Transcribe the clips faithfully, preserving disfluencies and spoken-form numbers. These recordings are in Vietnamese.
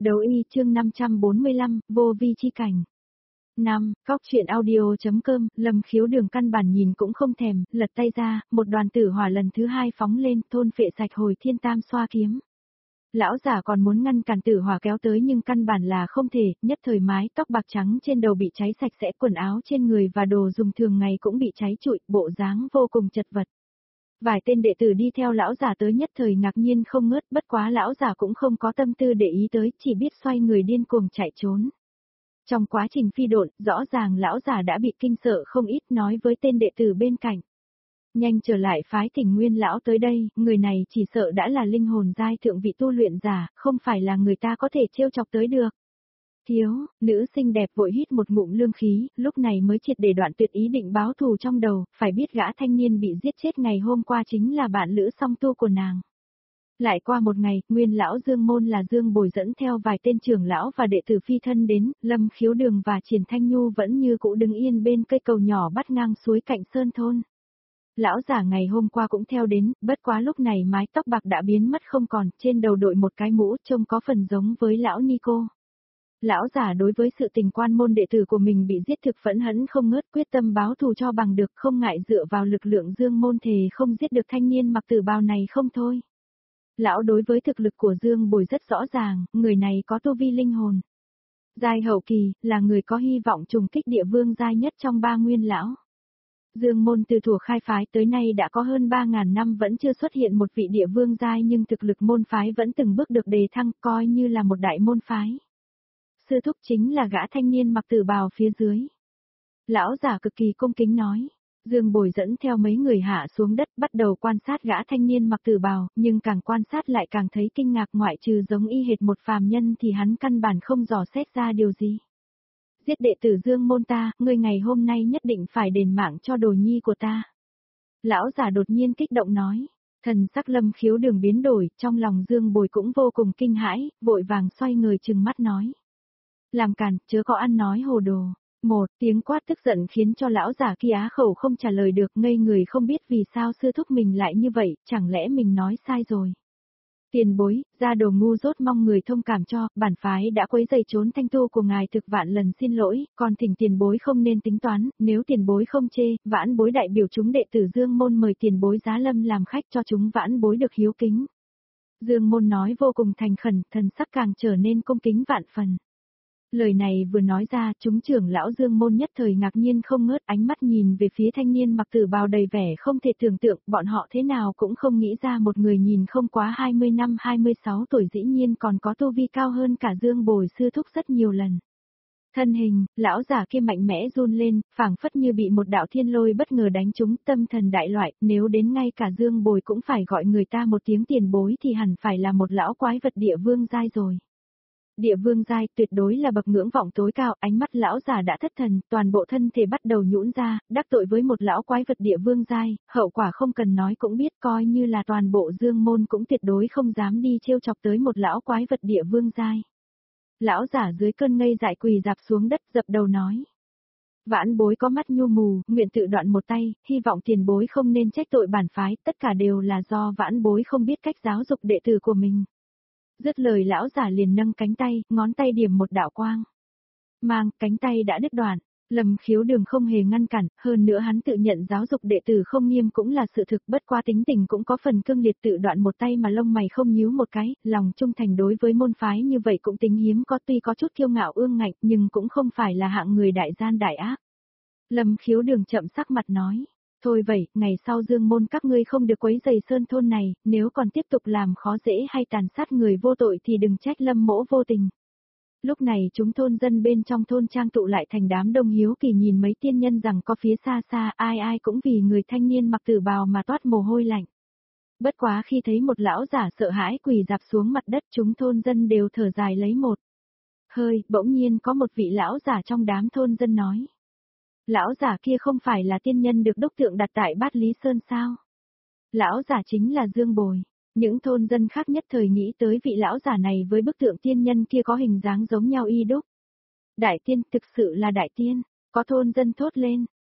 Đấu y chương năm trăm bốn mươi lăm, vô vi chi cảnh. năm. Cóc truyện audio.com, Lâm Khiếu Đường căn bản nhìn cũng không thèm, lật tay ra, một đoàn tử hỏa lần thứ hai phóng lên, thôn phệ sạch hồi thiên tam xoa kiếm. Lão giả còn muốn ngăn cản tử hỏa kéo tới nhưng căn bản là không thể, nhất thời mái tóc bạc trắng trên đầu bị cháy sạch sẽ, quần áo trên người và đồ dùng thường ngày cũng bị cháy trụi, bộ dáng vô cùng chật vật. Vài tên đệ tử đi theo lão giả tới nhất thời ngạc nhiên không ngớt, bất quá lão giả cũng không có tâm tư để ý tới, chỉ biết xoay người điên cuồng chạy trốn. Trong quá trình phi độn, rõ ràng lão giả đã bị kinh sợ không ít, nói với tên đệ tử bên cạnh. Nhanh trở lại phái Thỉnh Nguyên lão tới đây, người này chỉ sợ đã là linh hồn giai thượng vị tu luyện giả, không phải là người ta có thể trêu chọc tới được. Thiếu, nữ xinh đẹp vội hít một ngụm lương khí, lúc này mới triệt để đoạn tuyệt ý định báo thù trong đầu, phải biết gã thanh niên bị giết chết ngày hôm qua chính là bạn lữ song tu của nàng. Lại qua một ngày, nguyên lão Dương Môn là Dương Bồi dẫn theo vài tên trưởng lão và đệ tử phi thân đến, Lâm Khiếu Đường và Triển Thanh Nhu vẫn như cũ đứng yên bên cây cầu nhỏ bắt ngang suối cạnh sơn thôn. Lão giả ngày hôm qua cũng theo đến, bất quá lúc này mái tóc bạc đã biến mất không còn, trên đầu đội một cái mũ trông có phần giống với lão Nico. Lão giả đối với sự tình quan môn đệ tử của mình bị giết thực phẫn hẫn không ngớt, quyết tâm báo thù cho bằng được, không ngại dựa vào lực lượng Dương Môn thề không giết được thanh niên mặc tử bào này không thôi. Lão đối với thực lực của Dương Bồi rất rõ ràng, người này có tu vi linh hồn. Giai hậu kỳ, là người có hy vọng trùng kích địa vương giai nhất trong ba nguyên lão. Dương Môn từ thuở khai phái tới nay đã có hơn ba ngàn năm vẫn chưa xuất hiện một vị địa vương giai, nhưng thực lực môn phái vẫn từng bước được đề thăng, coi như là một đại môn phái. Sư thúc chính là gã thanh niên mặc tử bào phía dưới. Lão giả cực kỳ cung kính nói. Dương Bồi dẫn theo mấy người hạ xuống đất bắt đầu quan sát gã thanh niên mặc tử bào, nhưng càng quan sát lại càng thấy kinh ngạc, ngoại trừ giống y hệt một phàm nhân thì hắn căn bản không dò xét ra điều gì. Giết đệ tử Dương Môn ta, ngươi ngày hôm nay nhất định phải đền mạng cho đồ nhi của ta. Lão giả đột nhiên kích động nói. Thần sắc Lâm Khiếu Đường biến đổi, trong lòng Dương Bồi cũng vô cùng kinh hãi, vội vàng xoay người trừng mắt nói. Làm càn, chớ có ăn nói hồ đồ. Một tiếng quát tức giận khiến cho lão giả kia á khẩu không trả lời được, ngây người không biết vì sao sư thúc mình lại như vậy, chẳng lẽ mình nói sai rồi. Tiền bối, ra đồ ngu dốt, mong người thông cảm cho, bản phái đã quấy rầy trốn thanh tu của ngài, thực vạn lần xin lỗi, còn thỉnh tiền bối không nên tính toán, nếu tiền bối không chê, vãn bối đại biểu chúng đệ tử Dương Môn mời tiền bối giá lâm làm khách cho chúng vãn bối được hiếu kính. Dương Môn nói vô cùng thành khẩn, thần sắc càng trở nên cung kính vạn phần. Lời này vừa nói ra, chúng trưởng lão Dương Môn nhất thời ngạc nhiên không ngớt, ánh mắt nhìn về phía thanh niên mặc tử bào đầy vẻ không thể tưởng tượng, bọn họ thế nào cũng không nghĩ ra một người nhìn không quá hai mươi năm hai mươi sáu tuổi dĩ nhiên còn có tu vi cao hơn cả Dương Bồi sư thúc rất nhiều lần. Thân hình, lão giả kia mạnh mẽ run lên, phảng phất như bị một đạo thiên lôi bất ngờ đánh trúng, tâm thần đại loại, nếu đến ngay cả Dương Bồi cũng phải gọi người ta một tiếng tiền bối thì hẳn phải là một lão quái vật địa vương giai rồi. Địa vương giai tuyệt đối là bậc ngưỡng vọng tối cao, ánh mắt lão giả đã thất thần, toàn bộ thân thể bắt đầu nhũn ra, đắc tội với một lão quái vật địa vương giai, hậu quả không cần nói cũng biết, coi như là toàn bộ Dương Môn cũng tuyệt đối không dám đi trêu chọc tới một lão quái vật địa vương giai. Lão giả dưới cơn ngây dại quỳ dạp xuống đất dập đầu nói. Vãn bối có mắt nhu mù, nguyện tự đoạn một tay, hy vọng tiền bối không nên trách tội bản phái, tất cả đều là do vãn bối không biết cách giáo dục đệ tử của mình. Dứt lời lão giả liền nâng cánh tay, ngón tay điểm một đạo quang. Mang, cánh tay đã đứt đoạn. Lâm Khiếu Đường không hề ngăn cản, hơn nữa hắn tự nhận giáo dục đệ tử không nghiêm cũng là sự thực, bất qua tính tình cũng có phần cương liệt, tự đoạn một tay mà lông mày không nhíu một cái, lòng trung thành đối với môn phái như vậy cũng tính hiếm có, tuy có chút kiêu ngạo ương ngạnh nhưng cũng không phải là hạng người đại gian đại ác. Lâm Khiếu Đường chậm sắc mặt nói. Thôi vậy, ngày sau Dương Môn các ngươi không được quấy rầy sơn thôn này, nếu còn tiếp tục làm khó dễ hay tàn sát người vô tội thì đừng trách Lâm mỗ vô tình. Lúc này chúng thôn dân bên trong thôn trang tụ lại thành đám đông hiếu kỳ nhìn mấy tiên nhân rằng có phía xa xa, ai ai cũng vì người thanh niên mặc tử bào mà toát mồ hôi lạnh. Bất quá khi thấy một lão giả sợ hãi quỳ dạp xuống mặt đất, chúng thôn dân đều thở dài lấy một hơi, bỗng nhiên có một vị lão giả trong đám thôn dân nói. Lão giả kia không phải là tiên nhân được đúc tượng đặt tại Bát Lý Sơn sao? Lão giả chính là Dương Bồi. Những thôn dân khác nhất thời nghĩ tới vị lão giả này với bức tượng tiên nhân kia có hình dáng giống nhau y đúc. Đại tiên, thực sự là đại tiên, có thôn dân thốt lên.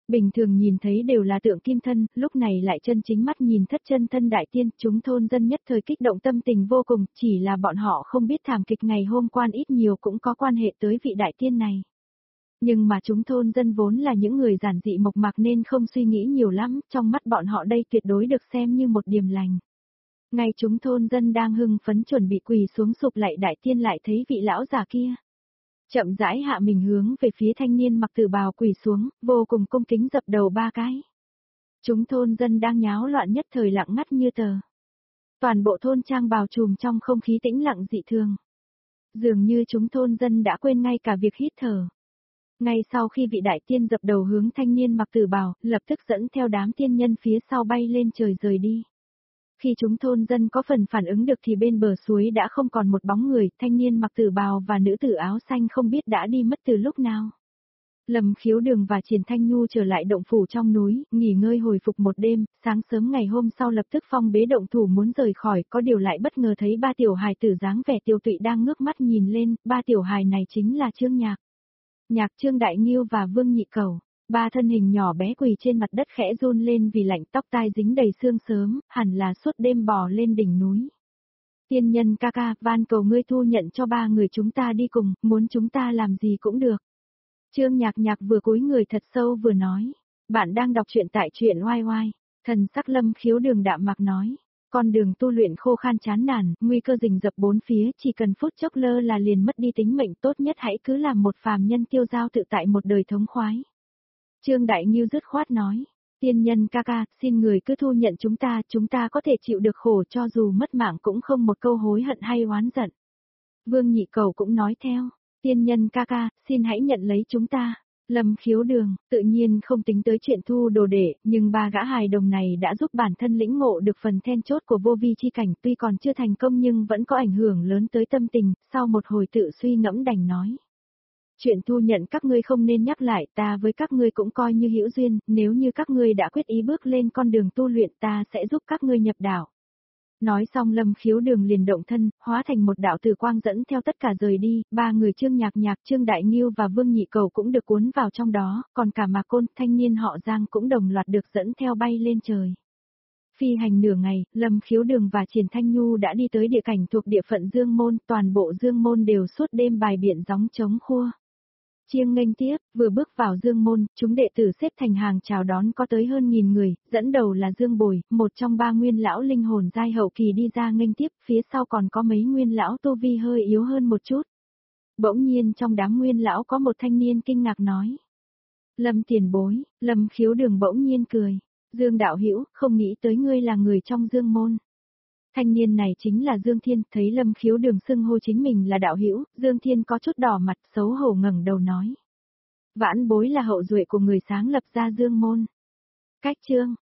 Bình thường nhìn thấy đều là tượng kim thân, lúc này lại chân chính mắt nhìn thất chân thân đại tiên, chúng thôn dân nhất thời kích động tâm tình vô cùng, chỉ là bọn họ không biết thảm kịch ngày hôm qua ít nhiều cũng có quan hệ tới vị đại tiên này. Nhưng mà chúng thôn dân vốn là những người giản dị mộc mạc nên không suy nghĩ nhiều lắm, trong mắt bọn họ đây tuyệt đối được xem như một điềm lành. Ngay chúng thôn dân đang hưng phấn chuẩn bị quỳ xuống sụp lạy đại tiên lại thấy vị lão già kia. Chậm rãi hạ mình hướng về phía thanh niên mặc tử bào quỳ xuống, vô cùng cung kính dập đầu ba cái. Chúng thôn dân đang nháo loạn nhất thời lặng ngắt như tờ. Toàn bộ thôn trang bào trùm trong không khí tĩnh lặng dị thường. Dường như chúng thôn dân đã quên ngay cả việc hít thở. Ngay sau khi vị đại tiên dập đầu hướng thanh niên mặc tử bào, lập tức dẫn theo đám tiên nhân phía sau bay lên trời rời đi. Khi chúng thôn dân có phần phản ứng được thì bên bờ suối đã không còn một bóng người, thanh niên mặc tử bào và nữ tử áo xanh không biết đã đi mất từ lúc nào. Lâm Khiếu Đường và Triển Thanh Nhu trở lại động phủ trong núi, nghỉ ngơi hồi phục một đêm, sáng sớm ngày hôm sau lập tức phong bế động thủ muốn rời khỏi, có điều lại bất ngờ thấy ba tiểu hài tử dáng vẻ tiêu tụy đang ngước mắt nhìn lên, ba tiểu hài này chính là Trương Nhạc. Nhạc Trương Đại Nghiêu và Vương Nhị Cẩu. Ba thân hình nhỏ bé quỳ trên mặt đất khẽ run lên vì lạnh, tóc tai dính đầy sương sớm, hẳn là suốt đêm bò lên đỉnh núi. Tiên nhân ca ca, van cầu ngươi thu nhận cho ba người chúng ta đi cùng, muốn chúng ta làm gì cũng được. Trương Nhạc Nhạc vừa cúi người thật sâu vừa nói. Bạn đang đọc truyện tại truyện oai oai. Thần sắc Lâm Khiếu Đường đạm mạc nói. Con đường tu luyện khô khan chán nản, nguy cơ rình rập bốn phía, chỉ cần phút chốc lơ là liền mất đi tính mệnh, tốt nhất hãy cứ làm một phàm nhân tiêu dao tự tại một đời thống khoái. Trương Đại Nghiêu dứt khoát nói, tiên nhân ca ca, xin người cứ thu nhận chúng ta, chúng ta có thể chịu được khổ cho dù mất mạng cũng không một câu hối hận hay oán giận. Vương Nhị Cẩu cũng nói theo, tiên nhân ca ca, xin hãy nhận lấy chúng ta. Lâm Khiếu Đường, tự nhiên không tính tới chuyện thu đồ đệ, nhưng ba gã hài đồng này đã giúp bản thân lĩnh ngộ được phần then chốt của vô vi chi cảnh, tuy còn chưa thành công nhưng vẫn có ảnh hưởng lớn tới tâm tình, sau một hồi tự suy ngẫm đành nói. Chuyện thu nhận các ngươi không nên nhắc lại, ta với các ngươi cũng coi như hữu duyên, nếu như các ngươi đã quyết ý bước lên con đường tu luyện ta sẽ giúp các ngươi nhập đạo. Nói xong Lâm Khiếu Đường liền động thân, hóa thành một đạo tử quang dẫn theo tất cả rời đi, ba người Trương Nhạc Nhạc, Trương Đại Nghiêu và Vương Nhị Cẩu cũng được cuốn vào trong đó, còn cả Mạc Côn, thanh niên họ Giang cũng đồng loạt được dẫn theo bay lên trời. Phi hành nửa ngày, Lâm Khiếu Đường và Triển Thanh Nhu đã đi tới địa cảnh thuộc địa phận Dương Môn, toàn bộ Dương Môn đều suốt đêm bài biện gióng trống khua. Chiêng nghênh tiếp, vừa bước vào Dương Môn, chúng đệ tử xếp thành hàng chào đón có tới hơn nghìn người, dẫn đầu là Dương Bồi, một trong ba nguyên lão linh hồn giai hậu kỳ đi ra nghênh tiếp, phía sau còn có mấy nguyên lão tu vi hơi yếu hơn một chút. Bỗng nhiên trong đám nguyên lão có một thanh niên kinh ngạc nói. Lâm tiền bối, Lâm Khiếu Đường bỗng nhiên cười. Dương đạo hữu, không nghĩ tới ngươi là người trong Dương Môn. Thanh niên này chính là Dương Thiên, thấy Lâm Khiếu Đường xưng hô chính mình là đạo hữu, Dương Thiên có chút đỏ mặt xấu hổ ngẩng đầu nói. Vãn bối là hậu duệ của người sáng lập ra Dương Môn. Cách chương,